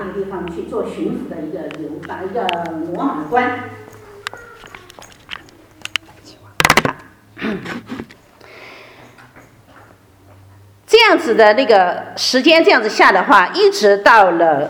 那个地方去做巡抚的一个罗马的官。这样子的那个时间这样子下的话，一直到了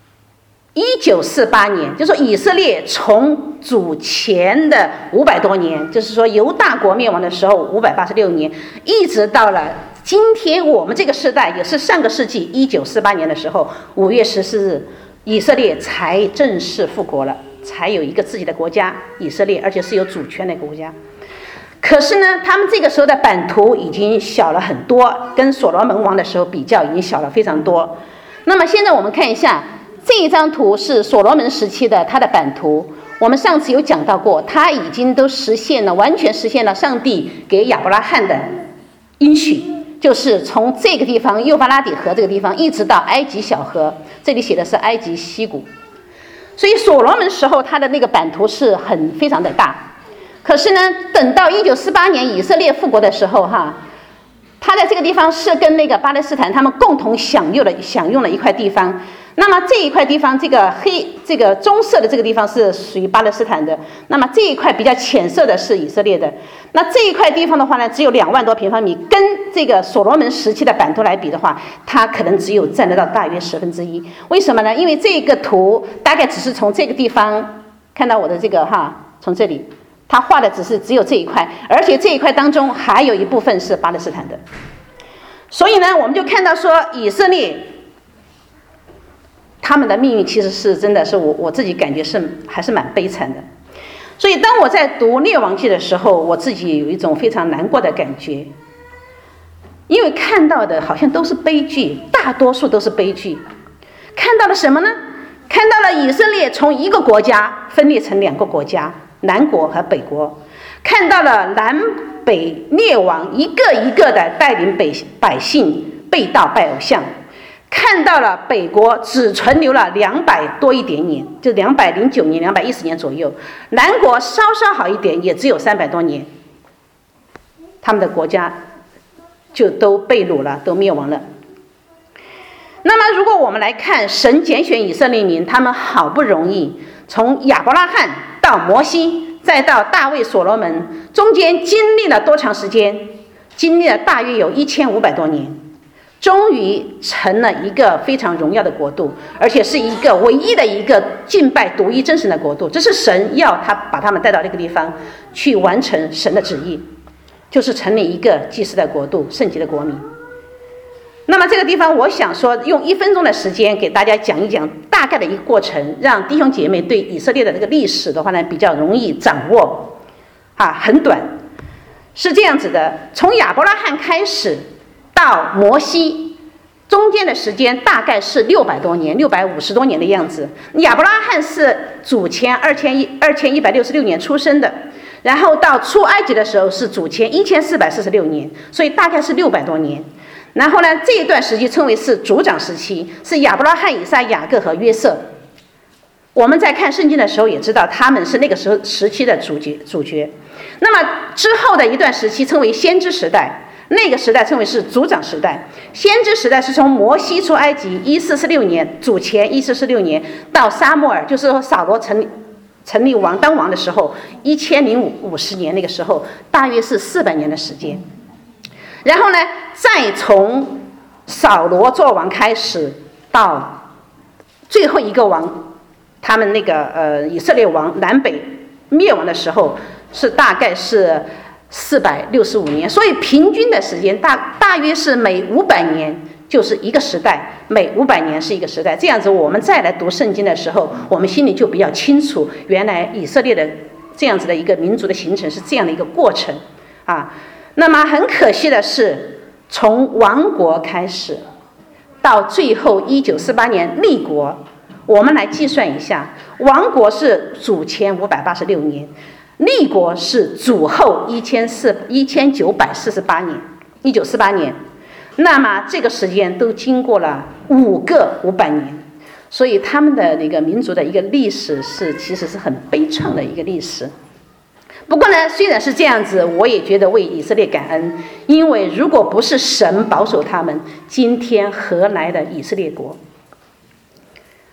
1948年，就是说以色列从主前的500多年，就是说犹大国灭亡的时候586年，一直到了今天我们这个时代，也是上个世纪1948年的时候5月14日，以色列才正式复国了，才有一个自己的国家以色列，而且是有主权的国家。可是呢，他们这个时候的版图已经小了很多，跟所罗门王的时候比较已经小了非常多。那么现在我们看一下这一张图，是所罗门时期的它的版图。我们上次有讲到过，它已经都实现了，完全实现了上帝给亚伯拉罕的应许，就是从这个地方幼发拉底河这个地方一直到埃及小河，这里写的是埃及西谷。所以所罗门时候它的那个版图是非常的大。可是呢，等到1948年以色列复国的时候他在这个地方是跟那个巴勒斯坦他们共同享用了一块地方。那么这一块地方，这个棕色的这个地方是属于巴勒斯坦的，那么这一块比较浅色的是以色列的。那这一块地方的话呢，只有2万多平方米，跟这个所罗门时期的版图来比的话，它可能只有占得到大约1/10。为什么呢？因为这个图大概只是从这个地方看到我的这个从这里。他画的只有这一块，而且这一块当中还有一部分是巴勒斯坦的。所以呢，我们就看到说以色列他们的命运其实是真的是我自己感觉还是蛮悲惨的。所以当我在读列王记的时候，我自己有一种非常难过的感觉，因为看到的好像都是悲剧，大多数都是悲剧。看到了什么呢？看到了以色列从一个国家分裂成2个国家，南国和北国，看到了南北列王一个一个的带领百姓背道拜偶像，看到了北国只存留了200多一点年，就209年、210年左右，南国稍稍好一点，也只有300多年，他们的国家就都被掳了，都灭亡了。那么如果我们来看神拣选以色列民，他们好不容易从亚伯拉罕到摩西，再到大卫、所罗门，中间经历了多长时间？经历了大约有1500多年，终于成了一个非常荣耀的国度，而且是一个唯一的一个敬拜独一真神的国度。这是神要把他们带到这个地方去完成神的旨意，就是成立一个祭司的国度，圣洁的国民。那么这个地方我想说用1分钟的时间给大家讲一讲大概的一个过程，让弟兄姐妹对以色列的这个历史的话呢比较容易掌握很短。是这样子的，从亚伯拉罕开始到摩西中间的时间大概是600多年，650多年的样子。亚伯拉罕是主前2166年出生的，然后到出埃及的时候是主前1446年，所以大概是600多年。然后呢，这一段时期称为是族长时期，是亚伯拉罕、以撒、雅各和约瑟。我们在看圣经的时候也知道他们是那个时期的主角。那么之后的一段时期称为先知时代，那个时代称为是族长时代。先知时代是从摩西出埃及1446年，主前1446年到撒母耳，就是说扫罗成立当王的时候1050年，那个时候大约是400年的时间。然后呢，再从扫罗做王开始，到最后一个王，他们那个以色列王南北灭亡的时候，是大概是465年。所以平均的时间大约是每500年就是一个时代，每500年是一个时代。这样子我们再来读圣经的时候，我们心里就比较清楚，原来以色列的这样子的一个民族的形成是这样的一个过程那么很可惜的是，从亡国开始到最后1948年立国，我们来计算一下，亡国是主前586年，立国是主后1948年，1948年。那么这个时间都经过了5个500年，所以他们的那个民族的一个历史其实是很悲怆的一个历史。不过呢，虽然是这样子，我也觉得为以色列感恩，因为如果不是神保守他们，今天何来的以色列国？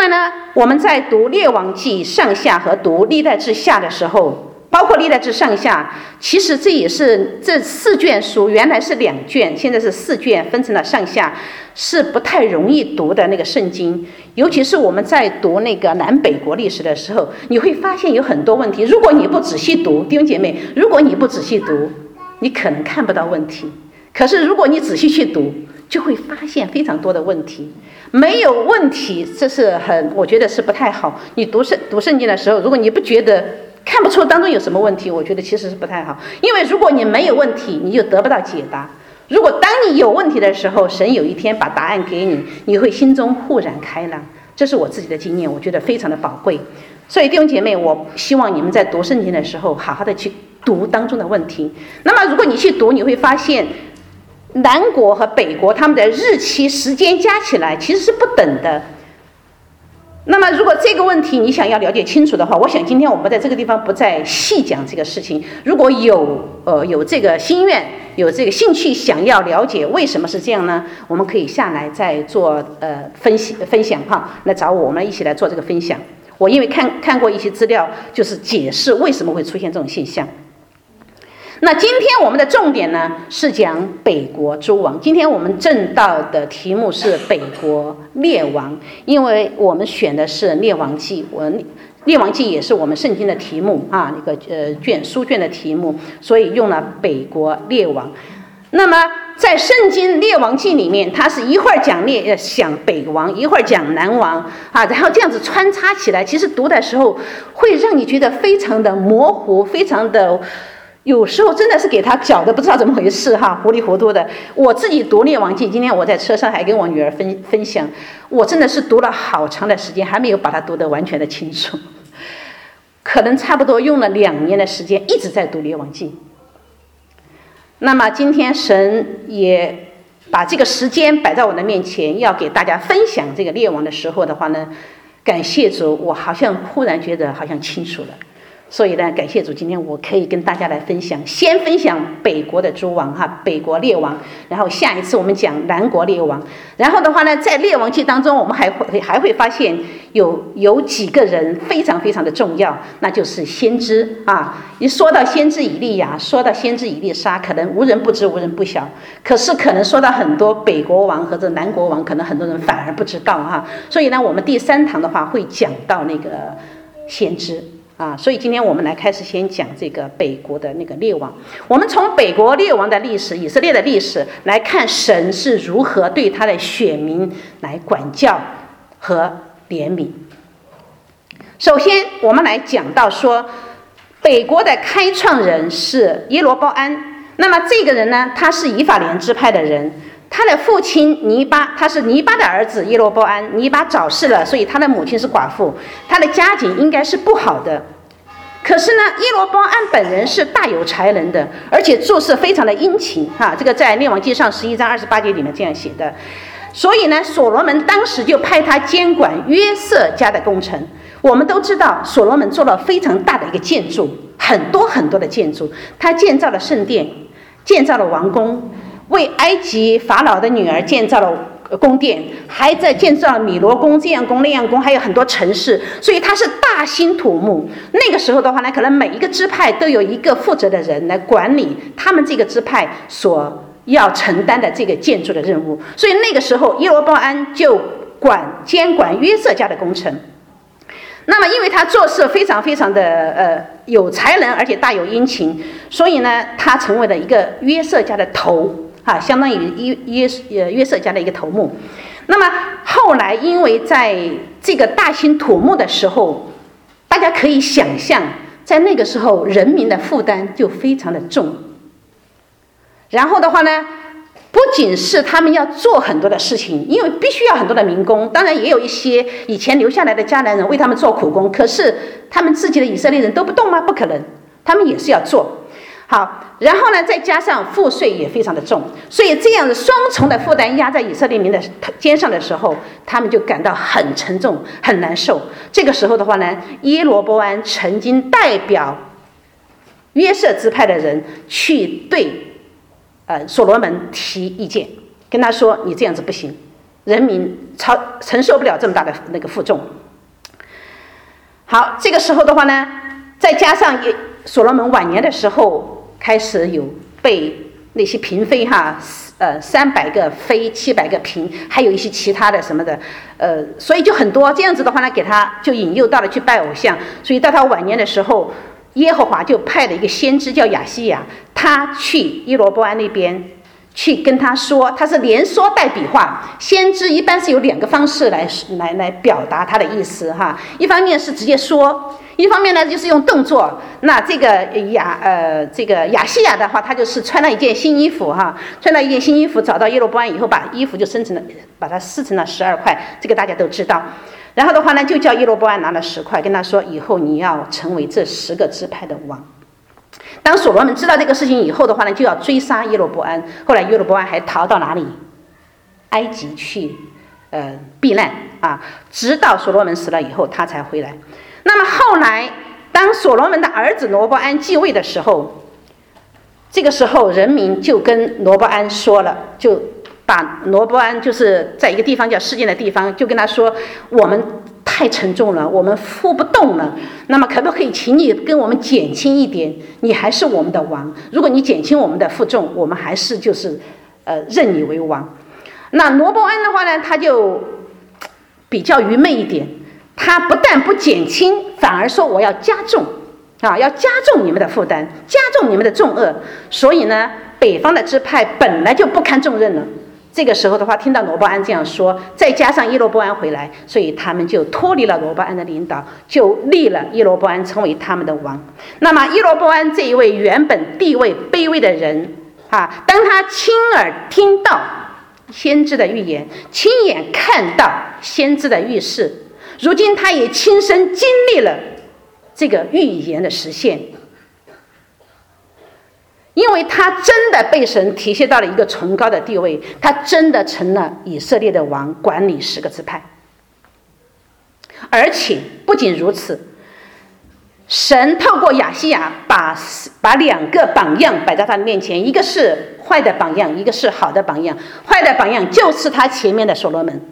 外呢，我们在读列王记上下和读历代志下的时候，包括历代志上下，其实这也是这4卷书原来是2卷，现在是4卷，分成了上下，是不太容易读的那个圣经。尤其是我们在读那个南北国历史的时候，你会发现有很多问题。如果你不仔细读，弟兄姐妹，如果你不仔细读，你可能看不到问题。可是如果你仔细去读，就会发现非常多的问题。没有问题，这是我觉得是不太好。你读圣经的时候，如果你不觉得看不出当中有什么问题，我觉得其实是不太好。因为如果你没有问题，你就得不到解答。如果当你有问题的时候，神有一天把答案给你，你会心中豁然开朗。这是我自己的经验，我觉得非常的宝贵。所以弟兄姐妹，我希望你们在读圣经的时候，好好的去读当中的问题。那么如果你去读，你会发现南国和北国他们的日期时间加起来其实是不等的。那么如果这个问题你想要了解清楚的话，我想今天我们在这个地方不再细讲这个事情。如果有这个心愿，有这个兴趣想要了解为什么是这样呢，我们可以下来再做分享哈，来找我们一起来做这个分享。我因为看过一些资料，就是解释为什么会出现这种现象。那今天我们的重点呢是讲北国诸王。今天我们正道的题目是北国列王，因为我们选的是列王记，列王记也是我们圣经的题目啊，那个书卷的题目，所以用了北国列王。那么在圣经列王记里面，它是一会儿讲北王，一会儿讲南王啊，然后这样子穿插起来，其实读的时候会让你觉得非常的模糊，非常的有时候真的是给他搅得不知道怎么回事哈，糊里糊涂的。我自己读列王记，今天我在车上还跟我女儿分享，我真的是读了好长的时间，还没有把它读得完全的清楚，可能差不多用了2年的时间一直在读列王记。那么今天神也把这个时间摆在我的面前，要给大家分享这个列王的时候的话呢，感谢主，我好像忽然觉得好像清楚了。所以呢，感谢主，今天我可以跟大家来分享，先分享北国的诸王哈，北国列王，然后下一次我们讲南国列王。然后的话呢，在列王记当中，我们还会发现有几个人非常非常的重要，那就是先知啊。一说到先知以利亚，说到先知以利沙，可能无人不知，无人不晓。可是可能说到很多北国王和这南国王，可能很多人反而不知道哈。所以呢，我们第3堂的话会讲到那个先知。所以今天我们来开始先讲这个北国的那个列王。我们从北国列王的历史，以色列的历史来看，神是如何对他的选民来管教和怜悯。首先，我们来讲到说，北国的开创人是耶罗波安。那么这个人呢，他是以法莲支派的人。他的父亲尼巴，他是尼巴的儿子耶罗波安。尼巴早逝了，所以他的母亲是寡妇，他的家境应该是不好的。可是呢，耶罗波安本人是大有才能的，而且做事非常的殷勤啊。这个在列王记上11章28节里面这样写的。所以呢，所罗门当时就派他监管约瑟家的工程。我们都知道，所罗门做了非常大的一个建筑，很多很多的建筑。他建造了圣殿，建造了王宫，为埃及法老的女儿建造了宫殿，还在建造了米罗宫、这样宫那样宫，还有很多城市，所以他是大兴土木。那个时候的话呢，可能每一个支派都有一个负责的人来管理他们这个支派所要承担的这个建筑的任务。所以那个时候耶罗波安就监管约瑟家的工程。那么因为他做事非常非常的有才能，而且大有殷勤，所以呢，他成为了一个约瑟家的头啊，相当于约瑟家的一个头目。那么后来因为在这个大兴土木的时候，大家可以想象，在那个时候人民的负担就非常的重。然后的话呢，不仅是他们要做很多的事情，因为必须要很多的民工，当然也有一些以前留下来的迦南人为他们做苦工，可是他们自己的以色列人都不动吗？不可能，他们也是要做。好，然后呢，再加上赋税也非常的重，所以这样的双重的负担压在以色列民的肩上的时候，他们就感到很沉重，很难受。这个时候的话呢，耶罗波安曾经代表约瑟支派的人去对所罗门提意见，跟他说：“你这样子不行， 人民承受不了这么大的那个负重。好，这个时候的话呢，再加上所罗门晚年的时候，开始有被那些嫔妃300个妃700个嫔，还有一些其他的什么的，所以就很多这样子的话呢，给他就引诱到了去拜偶像。所以到他晚年的时候，耶和华就派了一个先知叫亚西亚，他去耶罗波安那边去跟他说，他是连说带比划。先知一般是有2个方式来表达他的意思哈，一方面是直接说，一方面呢就是用动作。那这个亚西亚的话，他就是穿了一件新衣服哈，穿了一件新衣服，找到耶罗波安以后，把衣服就把它撕成了12块，这个大家都知道。然后的话呢，就叫耶罗波安拿了10块，跟他说，以后你要成为这10个支派的王。当所罗门知道这个事情以后的话呢，就要追杀耶罗波安。后来耶罗波安还逃到哪里？埃及去避难啊，直到所罗门死了以后，他才回来。那么后来，当所罗门的儿子罗波安继位的时候，这个时候人民就跟罗波安说了，就把罗波安就是在一个地方叫示剑的地方，就跟他说，我们太沉重了，我们负不动了，那么可不可以请你跟我们减轻一点？你还是我们的王，如果你减轻我们的负重，我们还是就是认你为王。那罗波安的话呢，他就比较愚昧一点，他不但不减轻，反而说我要加重啊，要加重你们的负担，加重你们的重恶。所以呢，北方的支派本来就不堪重任了。这个时候的话，听到罗波安这样说，再加上耶罗波安回来，所以他们就脱离了罗波安的领导，就立了耶罗波安成为他们的王。那么耶罗波安这一位原本地位卑微的人啊，当他亲耳听到先知的预言，亲眼看到先知的预示，如今他也亲身经历了这个预言的实现。因为他真的被神提携到了一个崇高的地位，他真的成了以色列的王，管理10个支派。而且不仅如此，神透过亚西亚把2个榜样摆在他的面前，一个是坏的榜样，一个是好的榜样。坏的榜样就是他前面的所罗门。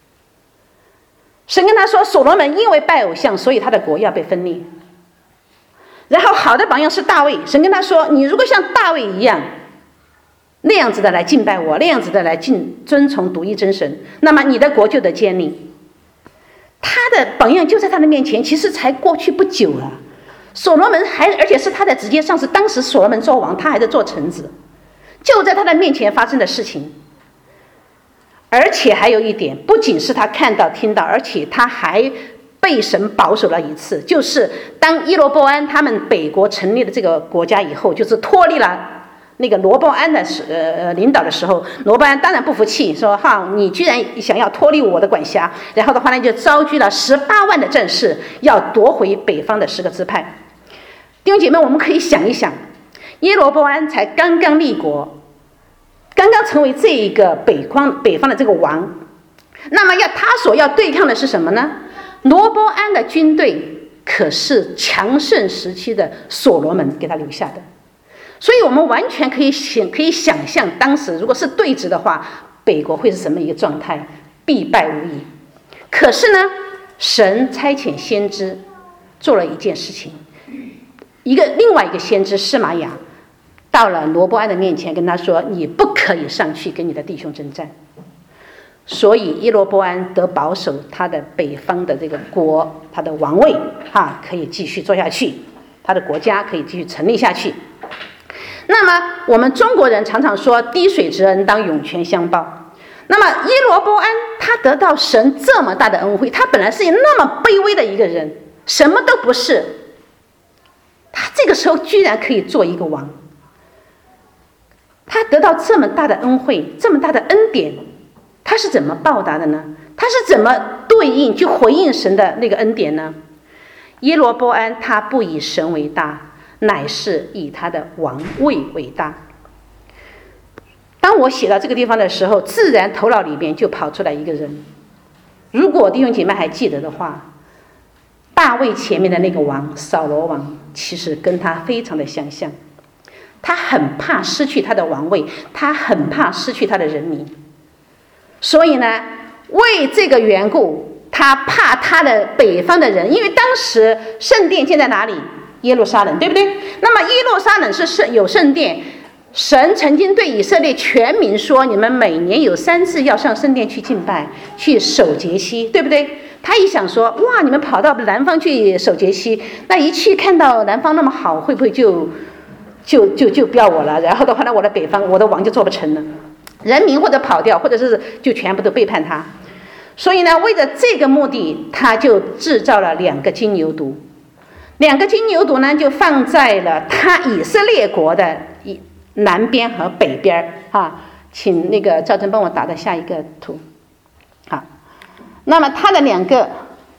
神跟他说，所罗门因为拜偶像，所以他的国要被分裂。然后好的榜样是大卫，神跟他说，你如果像大卫一样那样子的来敬拜我，那样子的来遵从独一真神，那么你的国就得建立。他的榜样就在他的面前，其实才过去不久啊。所罗门而且是他的直接上司，当时所罗门做王，他还在做臣子，就在他的面前发生的事情。而且还有一点，不仅是他看到听到，而且他还被神保守了一次，就是当耶罗波安他们北国成立了这个国家以后，就是脱离了那个罗波安的领导的时候，罗波安当然不服气，说你居然想要脱离我的管辖，然后的话呢，就召集了18万的战士，要夺回北方的10个支派。弟兄姐妹，我们可以想一想，耶罗波安才刚刚立国，刚刚成为这一个北方的这个王，那么他所要对抗的是什么呢？罗波安的军队可是强盛时期的所罗门给他留下的，所以我们完全可以想象，当时如果是对峙的话，北国会是什么一个状态？必败无疑。可是呢，神差遣先知做了一件事情，另外一个先知示玛雅到了罗波安的面前，跟他说，你不可以上去跟你的弟兄征战。所以耶罗波安得保守他的北方的这个国，他的王位可以继续做下去，他的国家可以继续成立下去。那么我们中国人常常说，滴水之恩当涌泉相报。那么耶罗波安他得到神这么大的恩惠，他本来是那么卑微的一个人，什么都不是，他这个时候居然可以做一个王。他得到这么大的恩惠，这么大的恩典，他是怎么报答的呢？他是怎么对应去回应神的那个恩典呢？耶罗波安他不以神为大，乃是以他的王位为大。当我写到这个地方的时候，自然头脑里面就跑出来一个人。如果弟兄姐妹还记得的话，大卫前面的那个王扫罗王，其实跟他非常的相像。他很怕失去他的王位，他很怕失去他的人民，所以呢， 为这个缘故，他怕他的北方的人，因为当时圣殿建在哪里？耶路撒冷，对不对？那么耶路撒冷是有圣殿，神曾经对以色列全民说，你们每年有3次要上圣殿去敬拜，去守节期，对不对？他一想说，哇，你们跑到南方去守节期，那一去看到南方那么好，会不会就不要我了？然后的话呢，我的北方，我的王就做不成了，人民或者跑掉，或者是就全部都背叛他。所以呢，为了这个目的，他就制造了2个金牛犊。2个金牛犊呢，就放在了他以色列国的南边和北边啊。请那个赵真帮我打到下一个图。好，那么他的2个，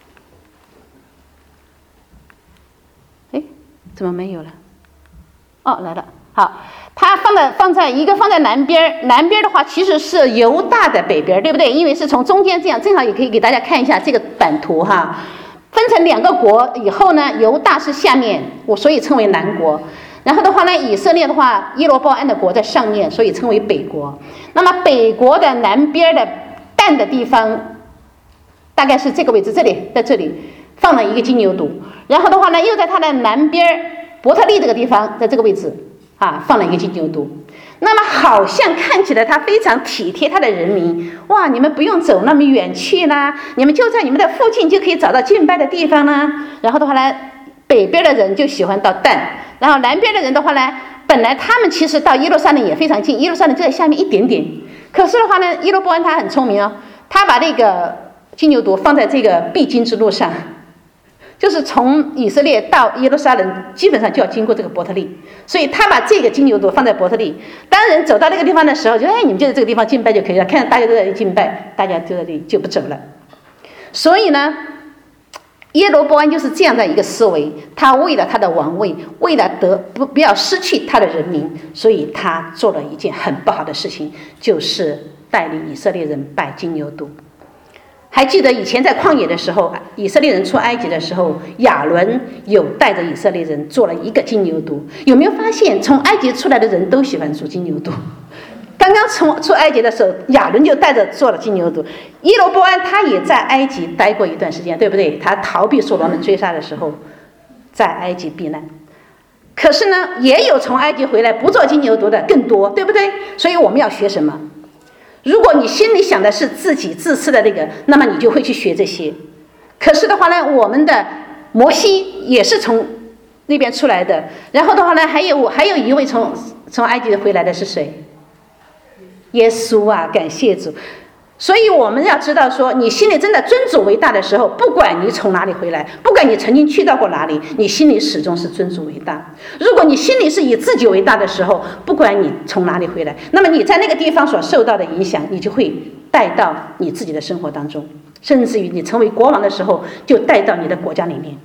哎，怎么没有了？哦，来了。好，它放在一个放在南边，南边的话其实是犹大的北边，对不对？因为是从中间这样，正好也可以给大家看一下这个版图哈。分成2个国以后呢，犹大是下面，所以称为南国。然后的话呢，以色列的话，耶罗波安的国在上面，所以称为北国。那么北国的南边的但的地方，大概是这个位置，这里在这里放了1个金牛犊。然后的话呢，又在它的南边伯特利这个地方，在这个位置啊，放了1个金牛犊。那么好像看起来他非常体贴他的人民，哇，你们不用走那么远去啦，你们就在你们的附近就可以找到敬拜的地方啦。然后的话呢，北边的人就喜欢到但，然后南边的人的话呢，本来他们其实到耶路撒冷也非常近，耶路撒冷就在下面一点点。可是的话呢，耶罗波安他很聪明哦，他把那个金牛犊放在这个必经之路上，就是从以色列到耶路撒冷基本上就要经过这个伯特利，所以他把这个金牛犊放在伯特利。当人走到那个地方的时候，就你们就在这个地方敬拜就可以了，看到大家都在这里敬拜，大家就在这里就不走了。所以呢，耶罗波安就是这样的一个思维，他为了他的王位，为了不要失去他的人民，所以他做了一件很不好的事情，就是带领以色列人拜金牛犊。还记得以前在旷野的时候，以色列人出埃及的时候，亚伦有带着以色列人做了1个金牛犊。有没有发现，从埃及出来的人都喜欢做金牛犊？刚刚出埃及的时候，亚伦就带着做了金牛犊。耶罗波安他也在埃及待过一段时间，对不对？他逃避所罗门追杀的时候，在埃及避难。可是呢，也有从埃及回来不做金牛犊的更多，对不对？所以我们要学什么？如果你心里想的是自己自私的那个，那么你就会去学这些。可是的话呢，我们的摩西也是从那边出来的。然后的话呢，还有一位从埃及回来的是谁？耶稣啊，感谢主。所以我们要知道说，你心里真的尊主为大的时候，不管你从哪里回来，不管你曾经去到过哪里，你心里始终是尊主为大。如果你心里是以自己为大的时候，不管你从哪里回来，那么你在那个地方所受到的影响，你就会带到你自己的生活当中，甚至于你成为国王的时候，就带到你的国家里面。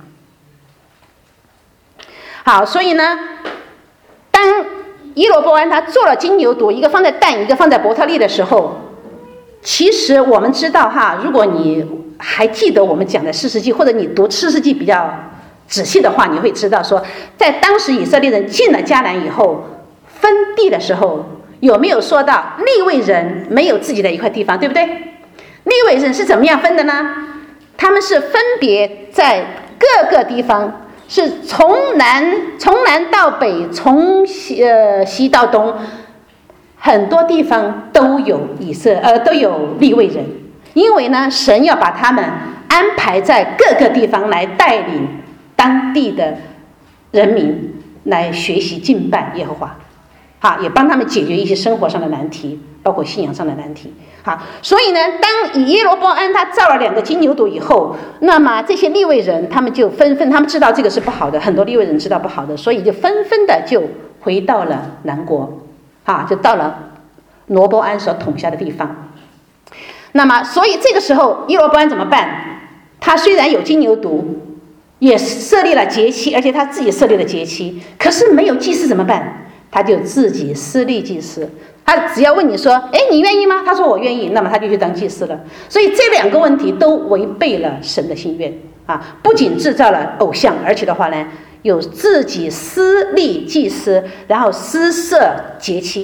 好，所以呢，当耶罗波安他做了金牛犊，一个放在但，一个放在伯特利的时候，其实我们知道哈，如果你还记得我们讲的士师记，或者你读士师记比较仔细的话，你会知道说，在当时以色列人进了迦南以后，分地的时候，有没有说到利未人没有自己的一块地方，对不对？利未人是怎么样分的呢？他们是分别在各个地方，是从南到北，从西到东。很多地方都有都有利未人，因为呢，神要把他们安排在各个地方来带领当地的人民来学习敬拜耶和华，好，也帮他们解决一些生活上的难题，包括信仰上的难题。好，所以呢，当耶罗波安他造了2个金牛犊以后，那么这些利未人他们就纷纷，他们知道这个是不好的，很多利未人知道不好的，所以就纷纷的就回到了南国。就到了罗波安所统辖的地方。那么，所以这个时候耶罗波安怎么办？他虽然有金牛犊，也设立了节期，而且他自己设立了节期，可是没有祭司怎么办？他就自己私立祭司。他只要问你说：“哎，你愿意吗？”他说：“我愿意。”那么他就去当祭司了。所以这2个问题都违背了神的心愿不仅制造了偶像，而且的话呢，有自己私立祭司，然后私设节期，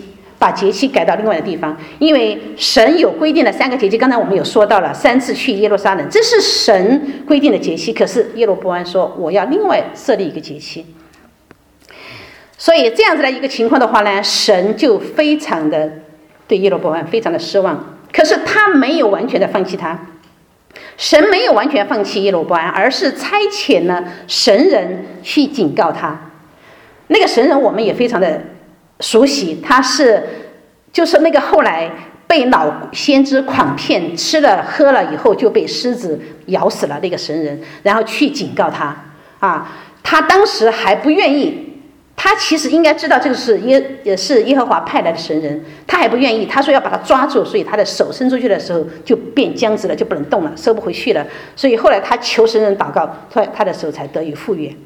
把节期改到另外的地方，因为神有规定的3个节期，刚才我们有说到了，3次去耶路撒冷，这是神规定的节期。可是耶罗波安说，我要另外设立一个节期。所以这样子的一个情况的话呢，神就非常的对耶罗波安非常的失望。可是他没有完全的放弃他，神没有完全放弃耶罗波安，而是差遣了神人去警告他。那个神人我们也非常的熟悉，他就是那个后来被老先知诓骗，吃了喝了以后就被狮子咬死了那个神人，然后去警告他他当时还不愿意。他其实应该知道这个是耶和华派来的神人，他还不愿意。他说要把他抓住，所以他的手伸出去的时候就变僵直了，就不能动了，收不回去了。所以后来他求神人祷告，他的手才得以复原。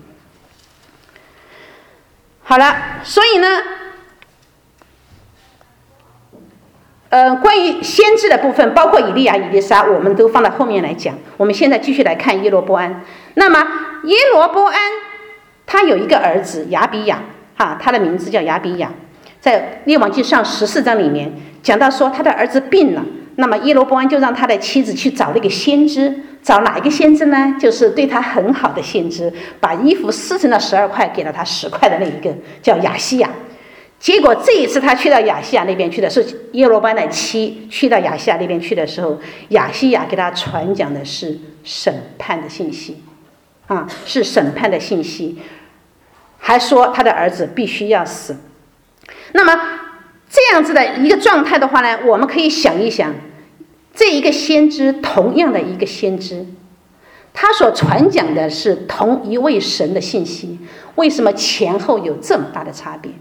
好了，所以呢，关于先知的部分，包括以利亚、以利沙，我们都放到后面来讲。我们现在继续来看耶罗波安。那么耶罗波安他有一个儿子亚比亚，他的名字叫亚比亚，在列王记上14章里面讲到说他的儿子病了，那么耶罗波安就让他的妻子去找那个先知，找哪一个先知呢？就是对他很好的先知，把衣服撕成了12块，给了他10块的那一个叫亚西亚。结果这一次他去到亚西亚那边去的是耶罗波安的妻去到亚西亚那边去的时候，亚西亚给他传讲的是审判的信息是审判的信息，还说他的儿子必须要死。那么这样子的一个状态的话呢，我们可以想一想，这一个先知，同样的一个先知，他所传讲的是同一位神的信息，为什么前后有这么大的差别？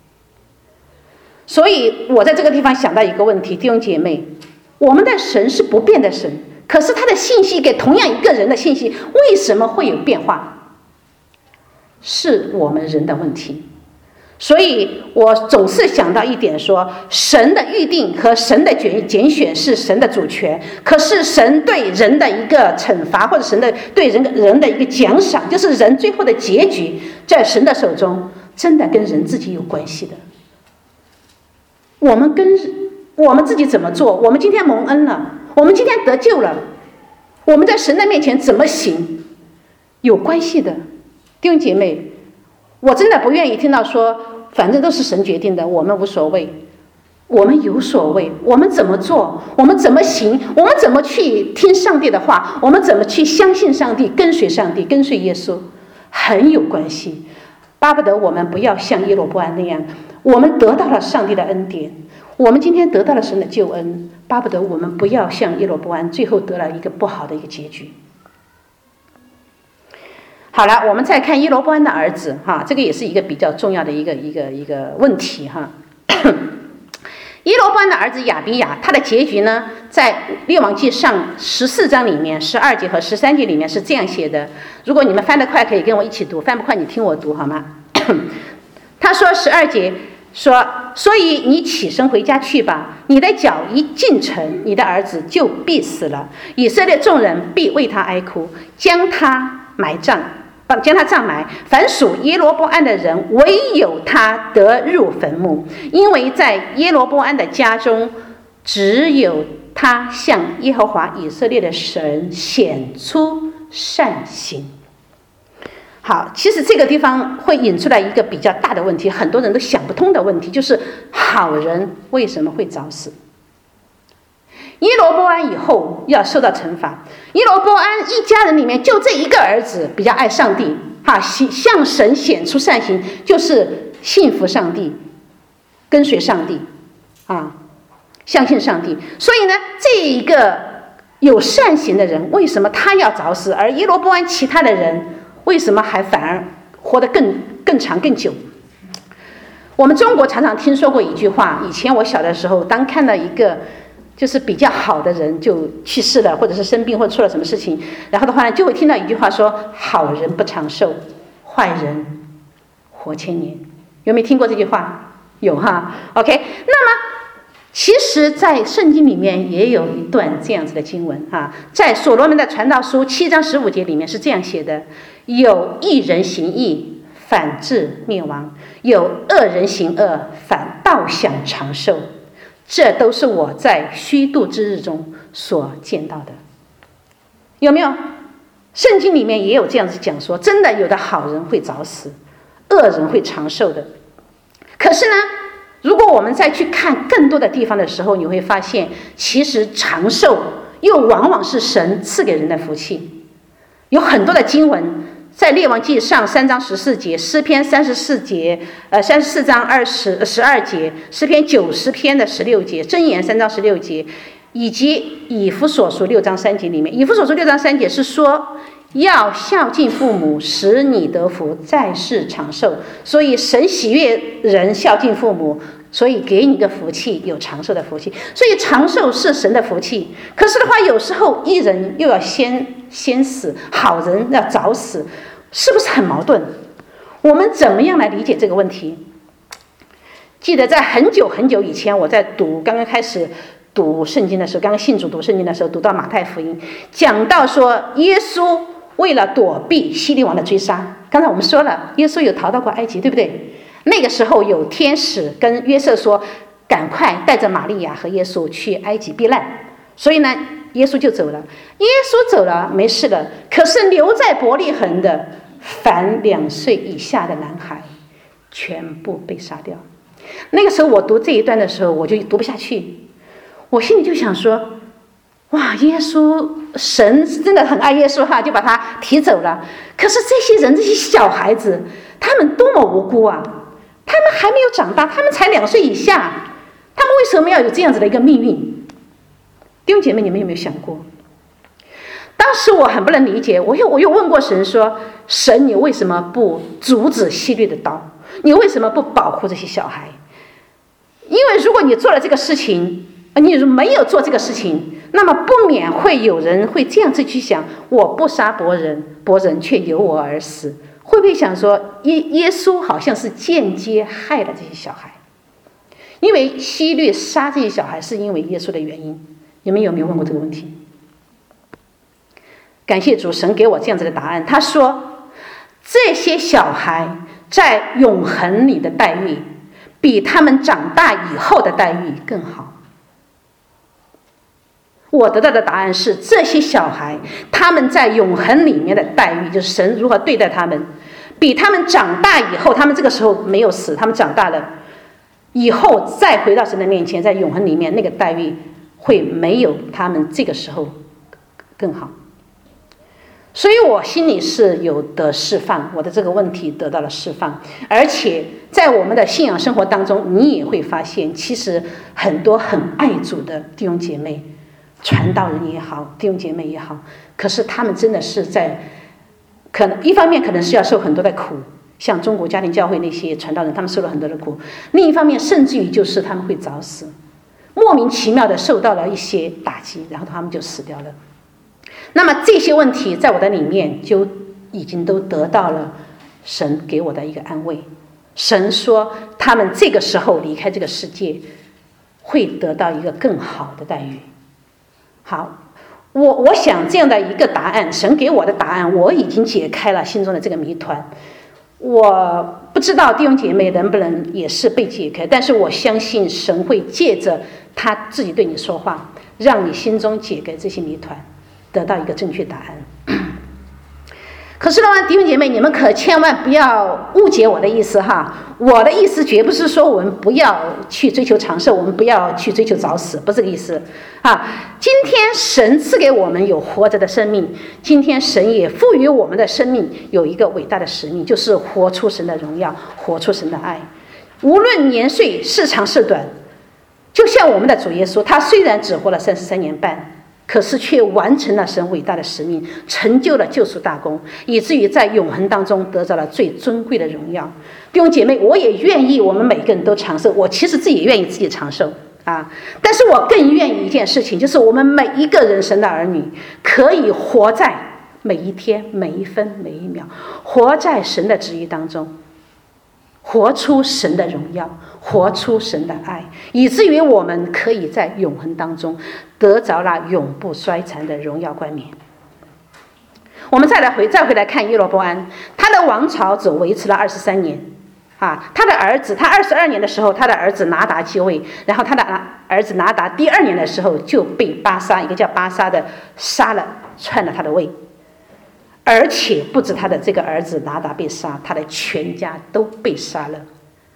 所以我在这个地方想到一个问题，弟兄姐妹，我们的神是不变的神，可是他的信息给同样一个人的信息为什么会有变化？是我们人的问题。所以我总是想到一点说，神的预定和神的拣选是神的主权，可是神对人的一个惩罚，或者神的对人的一个奖赏，就是人最后的结局，在神的手中真的跟人自己有关系的。我们自己怎么做？我们今天蒙恩了，我们今天得救了，我们在神的面前怎么行，有关系的。弟兄姐妹，我真的不愿意听到说反正都是神决定的，我们无所谓。我们有所谓，我们怎么做，我们怎么行，我们怎么去听上帝的话，我们怎么去相信上帝，跟随上帝，跟随耶稣，很有关系。巴不得我们不要像耶罗波安那样，我们得到了上帝的恩典，我们今天得到了神的救恩，巴不得我们不要像耶罗波安最后得了一个不好的一个结局。好了，我们再看耶罗波安的儿子这个也是一个比较重要的一个问题耶罗波安的儿子亚比亚，他的结局呢，在列王记上14章里面12节和13节里面是这样写的。如果你们翻得快，可以跟我一起读；翻不快，你听我读好吗？他说12节说：“所以你起身回家去吧，你的脚一进城，你的儿子就必死了。以色列众人必为他哀哭，将他葬埋。凡属耶罗波安的人，唯有他得入坟墓，因为在耶罗波安的家中，只有他向耶和华以色列的神显出善行。”好，其实这个地方会引出来一个比较大的问题，很多人都想不通的问题，就是好人为什么会早死？耶罗波安以后要受到惩罚。耶罗波安一家人里面就这一个儿子比较爱上帝向神显出善行，就是信服上帝，跟随上帝相信上帝。所以呢，这一个有善行的人，为什么他要早死，而耶罗波安其他的人为什么还反而活得更长更久？我们中国常常听说过一句话，以前我小的时候，当看到一个就是比较好的人就去世了，或者是生病或者出了什么事情，然后的话呢，就会听到一句话说：好人不长寿，坏人活千年。有没有听过这句话？有OK， 那么其实在圣经里面也有一段这样子的经文在所罗门的传道书7章15节里面是这样写的：有义人行义，反致灭亡；有恶人行恶，反倒享长寿，这都是我在虚度之日中所见到的。有没有？圣经里面也有这样子讲说，真的有的好人会早死，恶人会长寿的。可是呢，如果我们再去看更多的地方的时候，你会发现其实长寿又往往是神赐给人的福气。有很多的经文在列王纪上3章14节，诗篇34节34章12节，诗篇90篇的16节，箴言3章16节，以及以弗所书6章3节里面，以弗所书6章3节是说要孝敬父母，使你得福，在世长寿。所以神喜悦人孝敬父母，所以给你一个福气，有长寿的福气。所以长寿是神的福气。可是的话，有时候义人又要先死，好人要早死，是不是很矛盾？我们怎么样来理解这个问题？记得在很久很久以前，我在刚刚开始读圣经的时候，刚刚信主读圣经的时候，读到马太福音，讲到说耶稣为了躲避希律王的追杀，刚才我们说了，耶稣有逃到过埃及，对不对？那个时候有天使跟约瑟说，赶快带着玛利亚和耶稣去埃及避难。所以呢，耶稣就走了。耶稣走了，没事了。可是留在伯利恒的凡2岁以下的男孩，全部被杀掉。那个时候我读这一段的时候，我就读不下去，我心里就想说，哇，耶稣神真的很爱耶稣哈，就把他提走了。可是这些人，这些小孩子，他们多么无辜啊！他们还没有长大，他们才2岁以下，他们为什么要有这样子的一个命运？弟兄姐妹，你们有没有想过？当时我很不能理解，我又问过神说，神，你为什么不阻止希律的刀？你为什么不保护这些小孩？因为如果你做了这个事情，你没有做这个事情，那么不免会有人会这样子去想，我不杀伯人却由我而死，会不会想说耶稣好像是间接害了这些小孩？因为希律杀这些小孩是因为耶稣的原因。你们有没有问过这个问题？感谢主，神给我这样子的答案。他说，这些小孩在永恒里的待遇，比他们长大以后的待遇更好。我得到的答案是，这些小孩他们在永恒里面的待遇，就是神如何对待他们，比他们长大以后，他们这个时候没有死，他们长大了以后再回到神的面前，在永恒里面那个待遇会没有他们这个时候更好。所以我心里是有得释放，我的这个问题得到了释放。而且在我们的信仰生活当中，你也会发现，其实很多很爱主的弟兄姐妹，传道人也好，弟兄姐妹也好，可是他们真的是在可能一方面可能是要受很多的苦，像中国家庭教会那些传道人，他们受了很多的苦；另一方面，甚至于就是他们会早死，莫名其妙的受到了一些打击，然后他们就死掉了。那么这些问题在我的里面就已经都得到了神给我的一个安慰。神说他们这个时候离开这个世界会得到一个更好的待遇。好，我想这样的一个答案，神给我的答案，我已经解开了心中的这个谜团。我不知道弟兄姐妹能不能也是被解开，但是我相信神会借着他自己对你说话，让你心中解开这些谜团，得到一个正确答案。可是的话，弟兄姐妹，你们可千万不要误解我的意思哈。我的意思绝不是说我们不要去追求长寿，我们不要去追求早死，不是这个意思啊。今天神赐给我们有活着的生命，今天神也赋予我们的生命有一个伟大的使命，就是活出神的荣耀，活出神的爱。无论年岁是长是短，就像我们的主耶稣，他虽然只活了33年半，可是却完成了神伟大的使命，成就了救赎大功，以至于在永恒当中得到了最尊贵的荣耀。弟兄姐妹，我也愿意我们每个人都长寿，我其实自己也愿意自己长寿啊。但是我更愿意一件事情，就是我们每一个人神的儿女可以活在每一天每一分每一秒，活在神的旨意当中，活出神的荣耀，活出神的爱，以至于我们可以在永恒当中得着了永不衰残的荣耀冠冕。我们再回来看耶罗波安，他的王朝只维持了23年， 他的儿子，他22年的时候，他的儿子拿达继位，然后他的儿子拿达第2年的时候就被巴沙，一个叫巴沙的杀了，篡了他的位。而且不止他的这个儿子拿达被杀，他的全家都被杀了。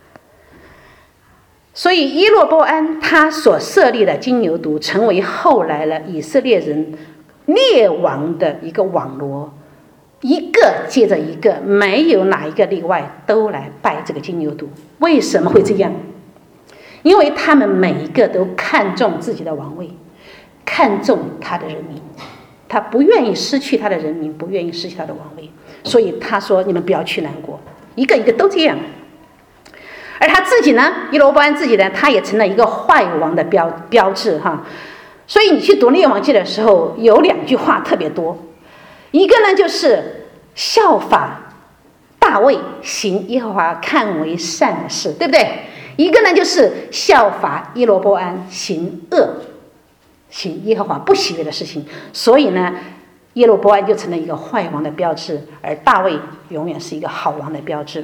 所以耶罗波安他所设立的金牛犊，成为后来了以色列人列王的一个网罗，一个接着一个，没有哪一个例外，都来拜这个金牛犊。为什么会这样？因为他们每一个都看重自己的王位，看重他的人民，他不愿意失去他的人民，不愿意失去他的王位，所以他说你们不要去南国，一个一个都这样。而他自己呢，耶罗波安自己呢，他也成了一个坏王的标志哈。所以你去读列王记的时候，有2句话特别多，一个呢就是效法大卫行耶和华看为善的事，对不对？一个呢就是效法耶罗波安行耶和华不喜悦的事情。所以呢，耶罗波安就成了一个坏王的标志，而大卫永远是一个好王的标志。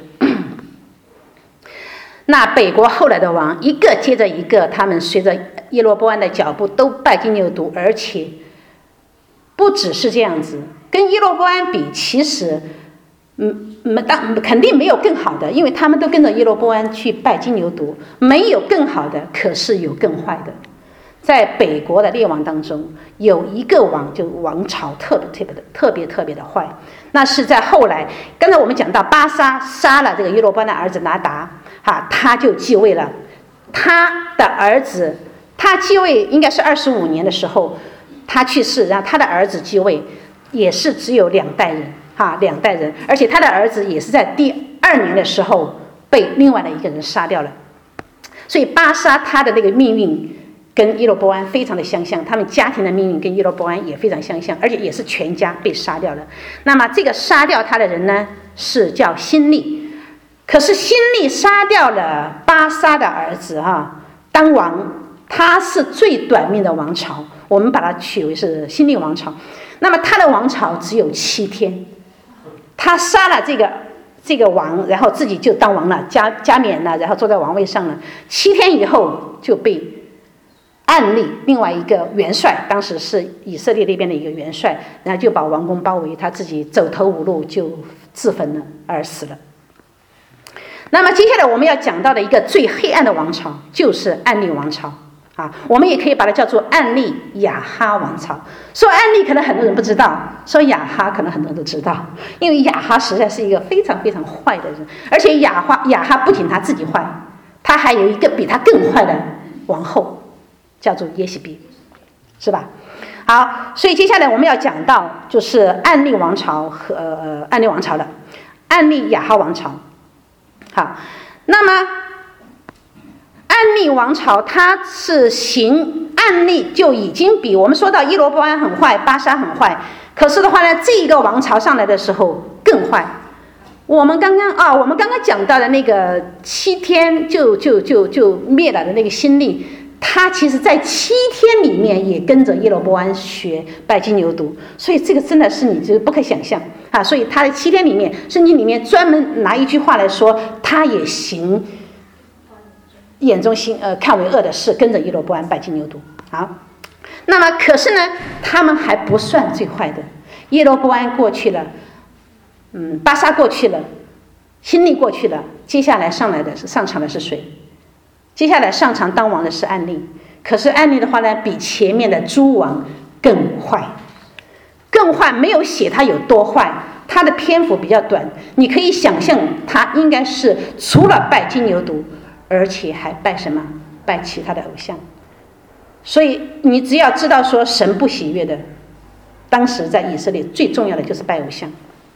那北国后来的王一个接着一个，他们随着耶罗波安的脚步都拜金牛犊，而且不只是这样子，跟耶罗波安比，其实肯定没有更好的，因为他们都跟着耶罗波安去拜金牛犊，没有更好的，可是有更坏的。在北国的列王当中，有一个王，就王朝特别的坏。那是在后来，刚才我们讲到巴沙杀了这个耶罗波安的儿子拿达，他就继位了。他的儿子，他继位应该是25年的时候，他去世，然后他的儿子继位，也是只有2代人，2代人，而且他的儿子也是在第2年的时候被另外的一个人杀掉了。所以巴沙他的那个命运跟耶罗波安非常的相像，他们家庭的命运跟耶罗波安也非常相像，而且也是全家被杀掉了。那么这个杀掉他的人呢，是叫辛利。可是辛利杀掉了巴沙的儿子当王，他是最短命的王朝，我们把它取为是辛利王朝。那么他的王朝只有7天，他杀了这个王，然后自己就当王了，加冕了，然后坐在王位上了。7天以后就被暗利另外一个元帅，当时是以色列那边的一个元帅，然后就把王宫包围，他自己走投无路就自焚了，而死了。那么接下来我们要讲到的一个最黑暗的王朝，就是暗利王朝我们也可以把它叫做暗利亚哈王朝。说暗利可能很多人不知道，说亚哈可能很多人都知道，因为亚哈实在是一个非常非常坏的人，而且亚哈不仅他自己坏，他还有一个比他更坏的王后，叫做耶洗别，是吧？好，所以接下来我们要讲到就是暗利王朝和暗利王朝了，暗利亚哈王朝。好，那么暗利王朝它是行暗利，就已经比我们说到耶罗波安很坏，巴沙很坏，可是的话呢，这个王朝上来的时候更坏。我们刚刚讲到的那个7天就灭了的那个辛利，他其实在7天里面也跟着耶罗波安学拜金牛犊，所以这个真的是你就不可想象所以他在7天里面，圣经里面专门拿一句话来说，他也行眼中看为恶的事，跟着耶罗波安拜金牛犊。好，那么可是呢，他们还不算最坏的。耶罗波安过去了，巴沙过去了，辛利过去了，接下来上场的是谁？接下来上场当王的是暗利。可是暗利的话呢，比前面的诸王更坏，没有写他有多坏，他的篇幅比较短，你可以想象他应该是除了拜金牛犊，而且还拜什么？拜其他的偶像。所以你只要知道说神不喜悦的，当时在以色列最重要的就是拜偶像。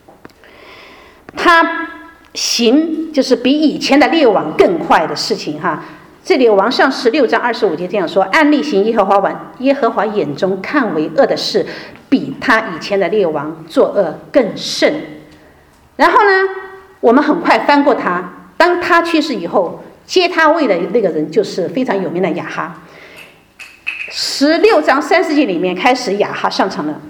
他行就是比以前的列王更坏的事情这里王上16章25节这样说：暗利行耶和华眼中看为恶的事，比他以前的列王作恶更甚。然后呢，我们很快翻过他，当他去世以后，接他位的那个人就是非常有名的亚哈。16章30节里面开始亚哈上场了。暗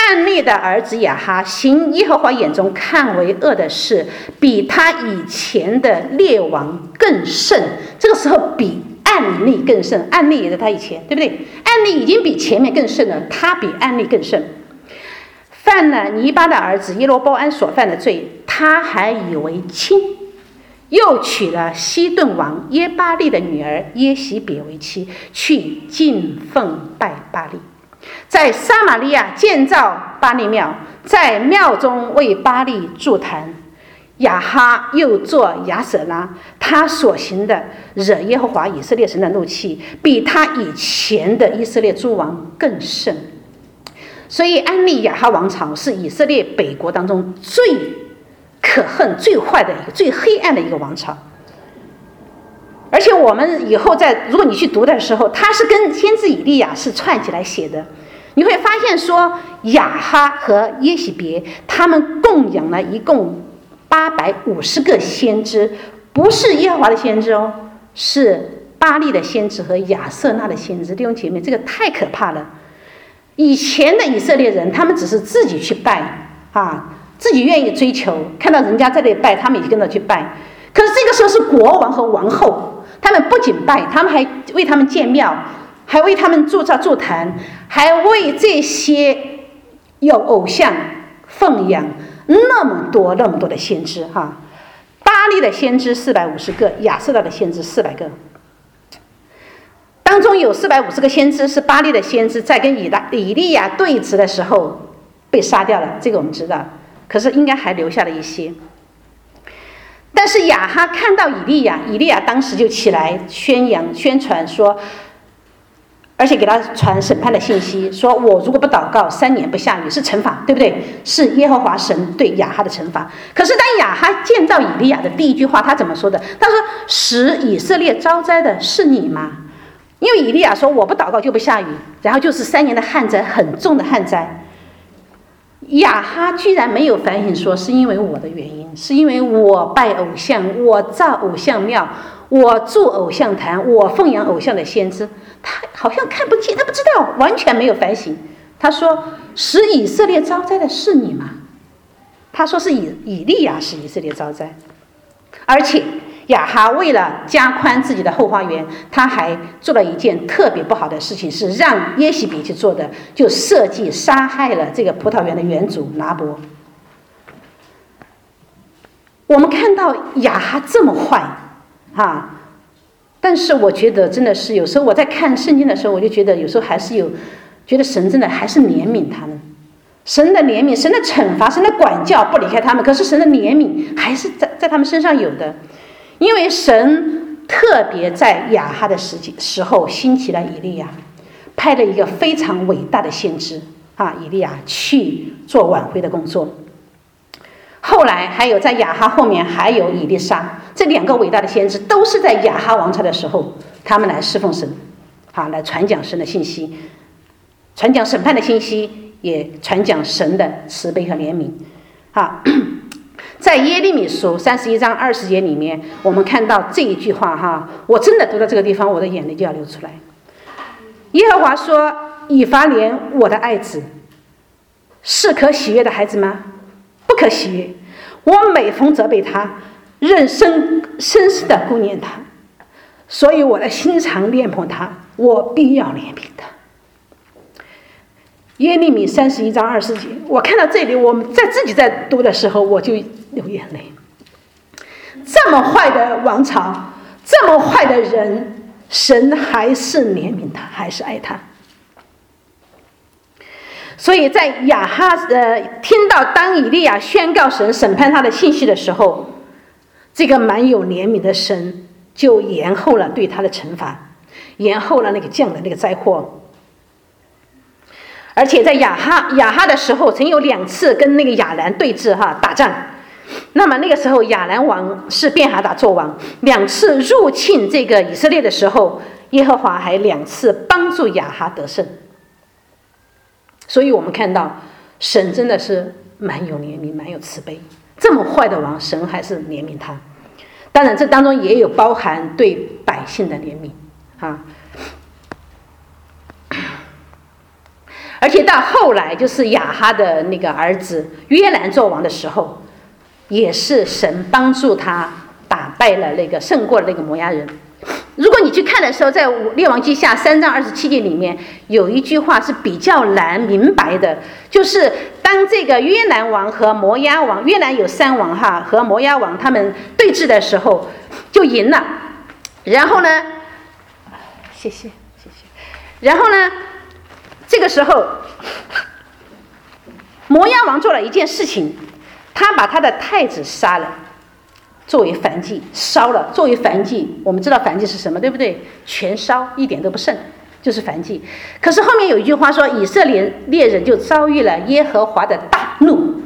暗利的儿子亚哈行耶和华眼中看为恶的事，比他以前的列王更甚。这个时候比暗利更甚，暗利也在他以前，对不对？暗利已经比前面更甚了，他比暗利更甚。犯了尼巴的儿子耶罗波安所犯的罪，他还以为轻，又娶了西顿王耶巴利的女儿耶洗别为妻，去敬奉拜巴利，在撒玛利亚建造巴利庙，在庙中为巴利筑坛。亚哈又做亚舍拉，他所行的惹耶和华以色列神的怒气，比他以前的以色列诸王更甚。所以安利亚哈王朝是以色列北国当中最可恨、最坏的一个、最黑暗的一个王朝。而且我们以后如果你去读的时候，它是跟先知以利亚是串起来写的，你会发现说亚哈和耶洗别他们供养了一共850个先知，不是耶和华的先知哦，是巴利的先知和亚瑟纳的先知。弟兄姐妹，这个太可怕了。以前的以色列人，他们只是自己去拜自己愿意追求，看到人家在那里拜，他们也跟着去拜。可是这个时候是国王和王后，他们不仅拜，他们还为他们建庙，还为他们筑造筑坛，还为这些有偶像奉养那么多的先知巴利的先知450个，亚瑟纳的先知400个，当中有450个先知是巴利的先知，在跟以利亚对峙的时候被杀掉了，这个我们知道，可是应该还留下了一些。但是亚哈看到以利亚当时就起来宣传说，而且给他传审判的信息，说我如果不祷告3年不下雨是惩罚，对不对？是耶和华神对亚哈的惩罚。可是当亚哈见到以利亚的第一句话，他怎么说的？他说：使以色列遭灾的是你吗？因为以利亚说我不祷告就不下雨，然后就是3年的旱灾，很重的旱灾。亚哈居然没有反省说是因为我的原因，是因为我拜偶像，我造偶像庙，我筑偶像坛，我奉养偶像的先知。他好像看不见，他不知道，完全没有反省。他说使以色列遭灾的是你吗？他说是以利亚使以色列遭灾。而且亚哈为了加宽自己的后花园，他还做了一件特别不好的事情，是让耶洗别去做的，就设计杀害了这个葡萄园的园主拿伯。我们看到亚哈这么坏但是我觉得真的是有时候我在看圣经的时候，我就觉得有时候还是觉得神真的还是怜悯他们，神的怜悯，神的惩罚，神的管教不离开他们，可是神的怜悯还是在他们身上有的。因为神特别在亚哈的时候兴起了以利亚，派了一个非常伟大的先知以利亚去做挽回的工作。后来还有在亚哈后面还有以利沙，这2个伟大的先知都是在亚哈王朝的时候，他们来侍奉神来传讲神的信息，传讲审判的信息，也传讲神的慈悲和怜悯在耶利米书31章20节里面，我们看到这一句话我真的读到这个地方，我的眼泪就要流出来。耶和华说：以法莲，我的爱子，是可喜悦的孩子吗？不可喜悦。我每逢责备他，仍深深的顾念他，所以我的心肠怜悯他，我必要怜悯他。耶利米31章20节，我看到这里，我们自己在读的时候，我就流眼泪。这么坏的王朝，这么坏的人，神还是怜悯他，还是爱他。所以在亚哈听到当以利亚宣告神审判他的信息的时候，这个蛮有怜悯的神就延后了对他的惩罚，延后了那个降的那个灾祸。而且在亚哈的时候，曾有2次跟那个亚兰对峙打仗。那么那个时候亚兰王是便哈达做王，2次入侵这个以色列的时候，耶和华还2次帮助亚哈得胜。所以我们看到神真的是蛮有怜悯，蛮有慈悲。这么坏的王，神还是怜悯他。当然这当中也有包含对百姓的怜悯而而且到后来就是亚哈的那个儿子约兰做王的时候，也是神帮助他打败了那个胜过了那个摩押人。如果你去看的时候，在列王记下3章27节里面有一句话是比较难明白的，就是当这个约兰王和摩押王，约兰有3王哈，和摩押王他们对峙的时候就赢了。然后呢，谢谢。然后呢，这个时候摩押王做了一件事情，他把他的太子杀了，作为燔祭烧了，作为燔祭。我们知道燔祭是什么，对不对？全烧，一点都不剩，就是燔祭。可是后面有一句话说，以色列人就遭遇了耶和华的大怒。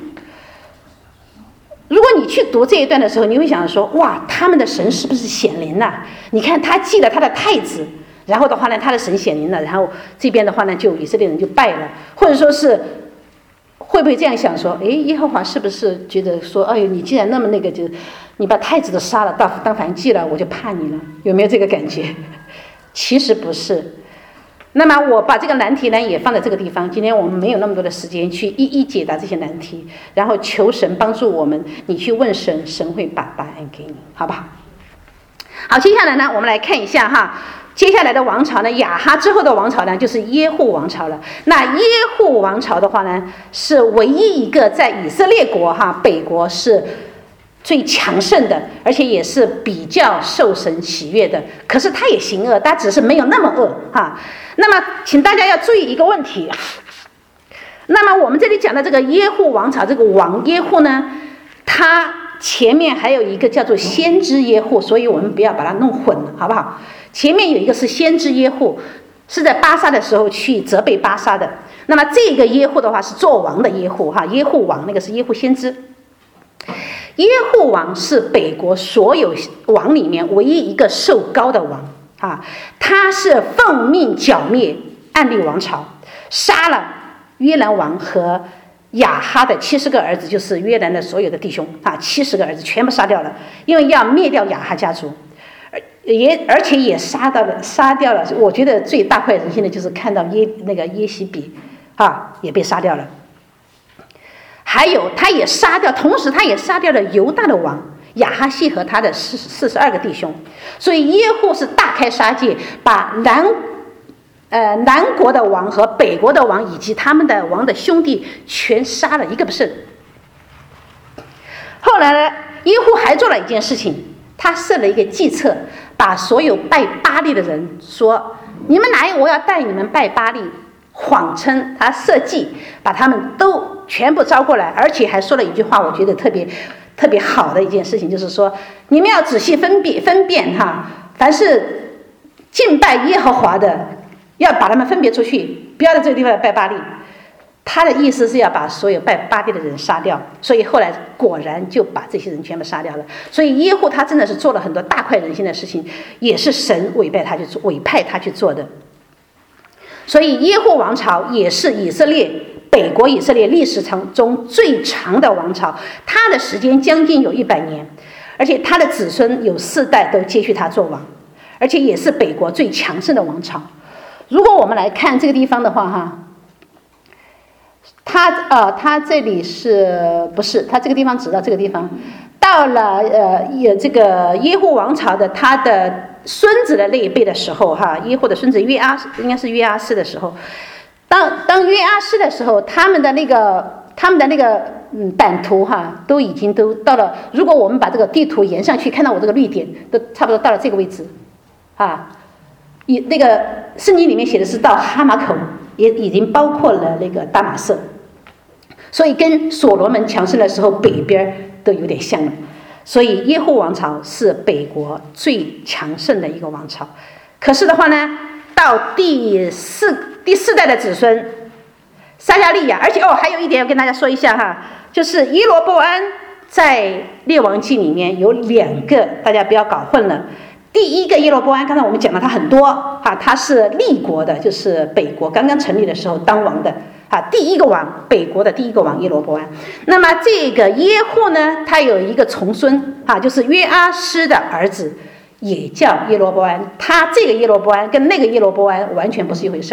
如果你去读这一段的时候，你会想说，哇，他们的神是不是显灵了？你看他祭了他的太子，然后的话呢，他的神显灵了，然后这边的话呢，就以色列人就败了，或者说是会不会这样想说，耶和华是不是觉得说，哎呦，你既然那么那个，就你把太子都杀了，当燔祭了，我就怕你了，有没有这个感觉？其实不是。那么我把这个难题呢也放在这个地方，今天我们没有那么多的时间去一一解答这些难题，然后求神帮助我们，你去问神，神会把答案给你，好不好？好，接下来呢，我们来看一下哈，接下来的王朝呢，亚哈之后的王朝呢，就是耶户王朝了。那耶户王朝的话呢，是唯一一个在以色列国哈北国是最强盛的，而且也是比较受神喜悦的。可是他也行恶，他只是没有那么恶哈。那么，请大家要注意一个问题。那么我们这里讲的这个耶户王朝，这个王耶户呢，他前面还有一个叫做先知耶户，所以我们不要把它弄混了，好不好？前面有一个是先知耶户，是在巴沙的时候去责备巴沙的。那么这个耶户的话是做王的耶户哈，耶户王那个是耶户先知。耶户王是北国所有王里面唯一一个受膏的王啊，他是奉命剿灭暗利王朝，杀了约兰王和亚哈的70个儿子，就是约兰的所有的弟兄啊，70个儿子全部杀掉了，因为要灭掉亚哈家族。而且也杀掉了。我觉得最大快人心的就是看到耶西比啊也被杀掉了，还有他也杀掉，同时他也杀掉了犹大的王亚哈谢和他的42个弟兄。所以耶户是大开杀戒，把南国的王和北国的王以及他们的王的兄弟全杀了，一个不剩。后来呢，耶户还做了一件事情，他设了一个计策，把所有拜巴力的人说，你们来，我要带你们拜巴力，谎称他设计把他们都全部招过来，而且还说了一句话，我觉得特别好的一件事情，就是说你们要仔细分辨哈，凡是敬拜耶和华的，要把他们分别出去，不要在这个地方拜巴力。他的意思是要把所有拜巴力的人杀掉，所以后来果然就把这些人全部杀掉了。所以耶户他真的是做了很多大快人心的事情，也是神委派他去做的。所以耶户王朝也是北国以色列历史中最长的王朝，他的时间将近有100年，而且他的子孙有4代都接续他做王，而且也是北国最强盛的王朝。如果我们来看这个地方的话哈，他这里是不是他这个地方指到这个地方，到了这个耶户王朝的他的孙子的那一辈的时候哈，耶户的孙子约阿应该是约阿斯的时候，当约阿斯的时候，他们的那个版图哈都已经都到了，如果我们把这个地图延上去，看到我这个绿点都差不多到了这个位置啊，那个圣经里面写的是到哈马口，也已经包括了那个大马色，所以跟所罗门强盛的时候北边都有点像了。所以耶户王朝是北国最强盛的一个王朝。可是的话呢，到第四代的子孙撒迦利亚，而且还有一点要跟大家说一下哈，就是耶罗波安在列王记里面有2个，大家不要搞混了。第一个耶罗波安，刚才我们讲了他很多哈，他是立国的，就是北国刚刚成立的时候当王的啊，第一个王，北国的第一个王耶罗波安。那么这个耶户呢，他有一个重孙啊，就是约阿施的儿子，也叫耶罗波安。他这个耶罗波安跟那个耶罗波安完全不是一回事儿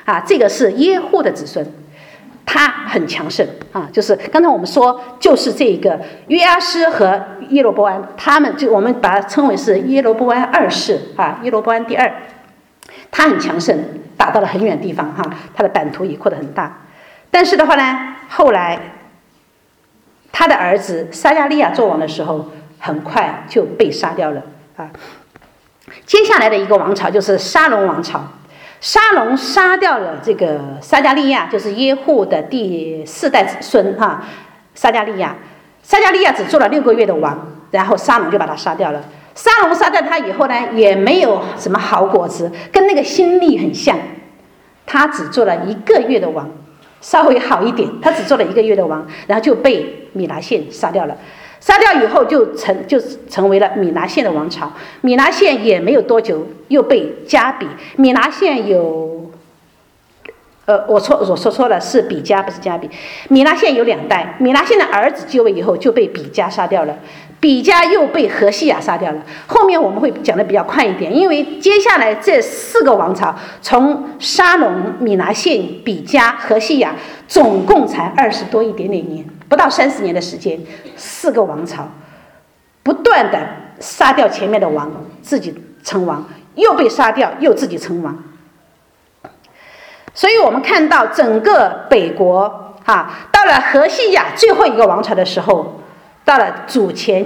这个是耶户的子孙，他很强盛就是刚才我们说，就是这个约阿施和耶罗波安，他们就我们把它称为是耶罗波安二世耶罗波安第二，他很强盛，打到了很远地方他的版图也扩得很大。但是的话呢，后来他的儿子撒迦利亚做王的时候，很快就被杀掉了接下来的一个王朝就是沙龙王朝，沙龙杀掉了这个撒迦利亚，就是耶户的第4代子孙撒迦利亚。撒迦利亚只做了6个月的王，然后沙龙就把他杀掉了。沙龙杀掉他以后呢，也没有什么好果子，跟那个新历很像，他只做了1个月的王，稍微好一点，他只做了1个月的王，然后就被米拿现杀掉了。杀掉以后就成为了米拿现的王朝。米拿现也没有多久又被加比。米拿现有我说错了，是比加不是加比。米拿现有2代，米拿现的儿子就位以后就被比加杀掉了，比加又被何西亚杀掉了。后面我们会讲的比较快一点，因为接下来这4个王朝，从沙龙、米拿现、比加、何西亚，总共才20多一点点年，不到30年的时间，4个王朝不断的杀掉前面的王，自己称王，又被杀掉，又自己称王。所以我们看到整个北国到了何西亚最后一个王朝的时候，到了主前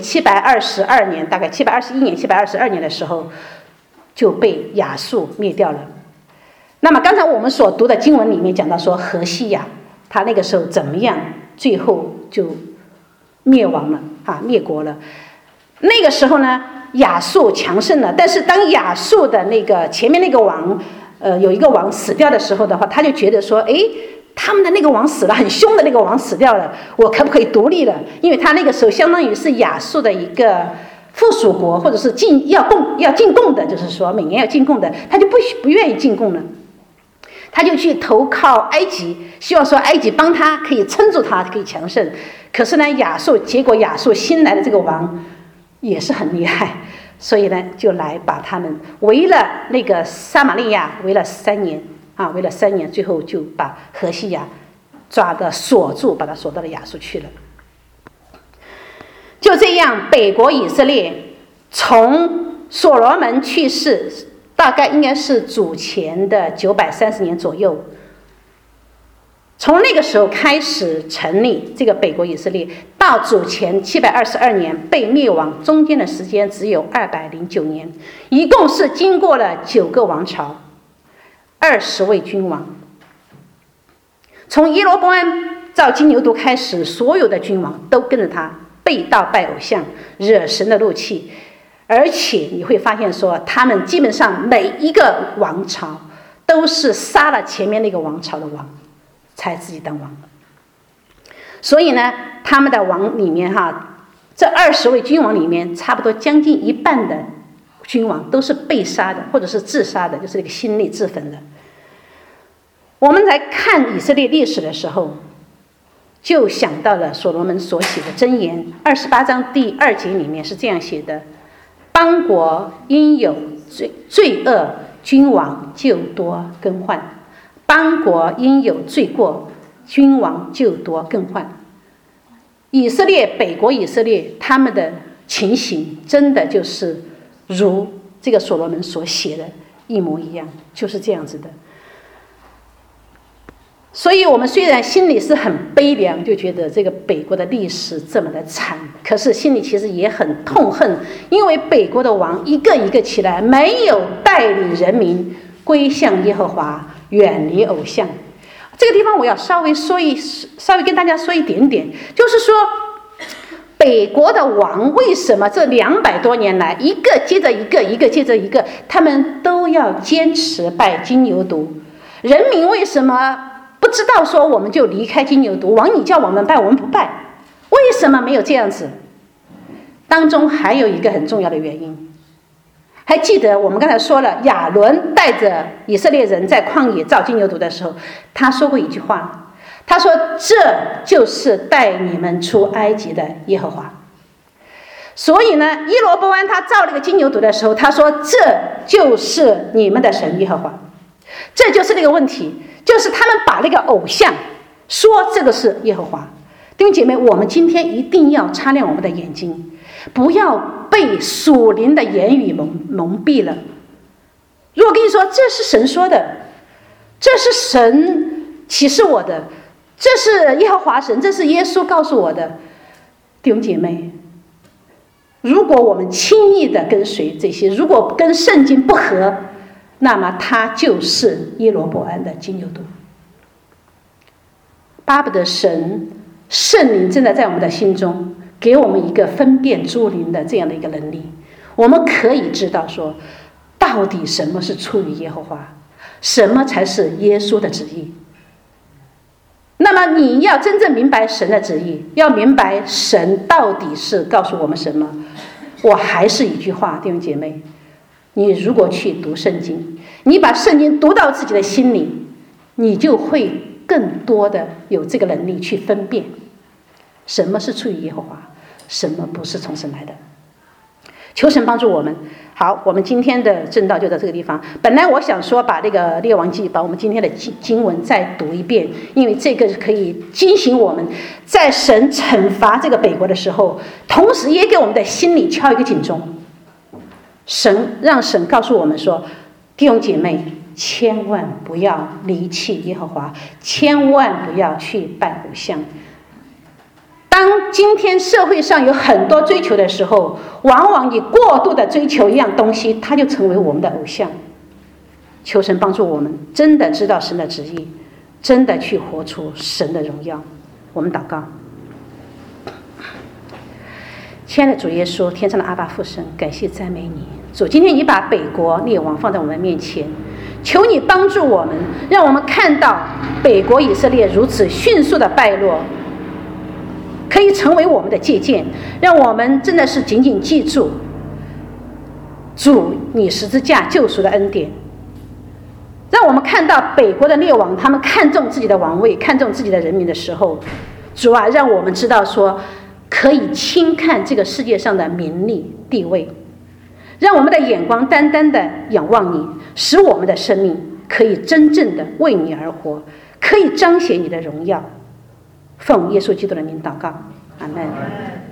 722年，大概721年、722年的时候，就被亚述灭掉了。那么刚才我们所读的经文里面讲到说，何西亚他那个时候怎么样，最后就灭亡了灭国了。那个时候呢，亚述强盛了，但是当亚述的那个前面那个王有一个王死掉的时候的话，他就觉得说，他们的那个王死了，很凶的那个王死掉了，我可不可以独立了？因为他那个时候相当于是亚述的一个附属国，或者是要进贡的，就是说每年要进贡的，他就不愿意进贡了，他就去投靠埃及，希望说埃及帮他可以撑住他，可以强盛。可是呢，结果亚述新来的这个王也是很厉害，所以呢，就来把他们围了那个撒玛利亚，围了3年围了3年，最后就把何西亚抓的锁住，把他锁到了亚述去了。就这样，北国以色列从所罗门去世，大概应该是主前的930年左右，从那个时候开始成立这个北国以色列，到主前722年被灭亡，中间的时间只有209年，一共是经过了9个王朝，20位君王。从耶罗波安造金牛犊开始，所有的君王都跟着他背道拜偶像，惹神的怒气。而且你会发现说，他们基本上每一个王朝都是杀了前面那个王朝的王才自己当王。所以呢，他们的王里面这20位君王里面，差不多将近1半的君王都是被杀的，或者是自杀的，就是那个心力自焚的。我们来看以色列历史的时候，就想到了所罗门所写的箴言28章第2节里面是这样写的：邦国因有罪恶，君王就多更换；邦国因有罪过，君王就多更换。以色列，北国以色列，他们的情形真的就是如这个所罗门所写的一模一样，就是这样子的。所以我们虽然心里是很悲凉，就觉得这个北国的历史这么的惨，可是心里其实也很痛恨，因为北国的王一个一个起来，没有带领人民归向耶和华，远离偶像。这个地方我要稍微跟大家说一点点，就是说北国的王为什么这200多年来一个接着一个，一个接着一个，他们都要坚持拜金牛犊？人民为什么不知道说我们就离开金牛犊，王你叫我们拜我们不拜？为什么没有这样子？当中还有一个很重要的原因，还记得我们刚才说了，亚伦带着以色列人在旷野造金牛犊的时候，他说过一句话，他说这就是带你们出埃及的耶和华。所以呢，耶罗波安他造了个金牛犊的时候，他说这就是你们的神耶和华。 这就是那个问题，就是他们把那个偶像说这个是耶和华。弟兄姐妹，我们今天一定要擦亮我们的眼睛，不要被属灵的言语蒙蔽了。如果跟你说这是神说的，这是神启示我的，这是耶和华神，这是耶稣告诉我的，弟兄姐妹，如果我们轻易的跟随这些，如果跟圣经不合，那么它就是耶罗波安的金牛犊。巴不得神圣灵真的在我们的心中给我们一个分辨诸灵的这样的一个能力，我们可以知道说到底什么是出于耶和华，什么才是耶稣的旨意。那么你要真正明白神的旨意，要明白神到底是告诉我们什么。我还是一句话，弟兄姐妹，你如果去读圣经，你把圣经读到自己的心里，你就会更多的有这个能力去分辨什么是出于耶和华，什么不是从神来的。求神帮助我们。好，我们今天的正道就到这个地方。本来我想说把那个列王记，把我们今天的经文再读一遍，因为这个可以警醒我们，在神惩罚这个北国的时候，同时也给我们的心里敲一个警钟。让神告诉我们说，弟兄姐妹，千万不要离弃耶和华，千万不要去拜偶像。当今天社会上有很多追求的时候，往往你过度的追求一样东西，它就成为我们的偶像。求神帮助我们真的知道神的旨意，真的去活出神的荣耀。我们祷告。亲爱的主耶稣，天上的阿爸父神，感谢赞美你。主，今天你把北国列王放在我们面前，求你帮助我们，让我们看到北国以色列如此迅速的败落，可以成为我们的借鉴，让我们真的是紧紧记住主你十字架救赎的恩典。让我们看到北国的列王，他们看重自己的王位，看重自己的人民的时候，主啊，让我们知道说可以轻看这个世界上的名利地位，让我们的眼光单单的仰望你，使我们的生命可以真正的为你而活，可以彰显你的荣耀。奉耶稣基督的名祷告，阿们。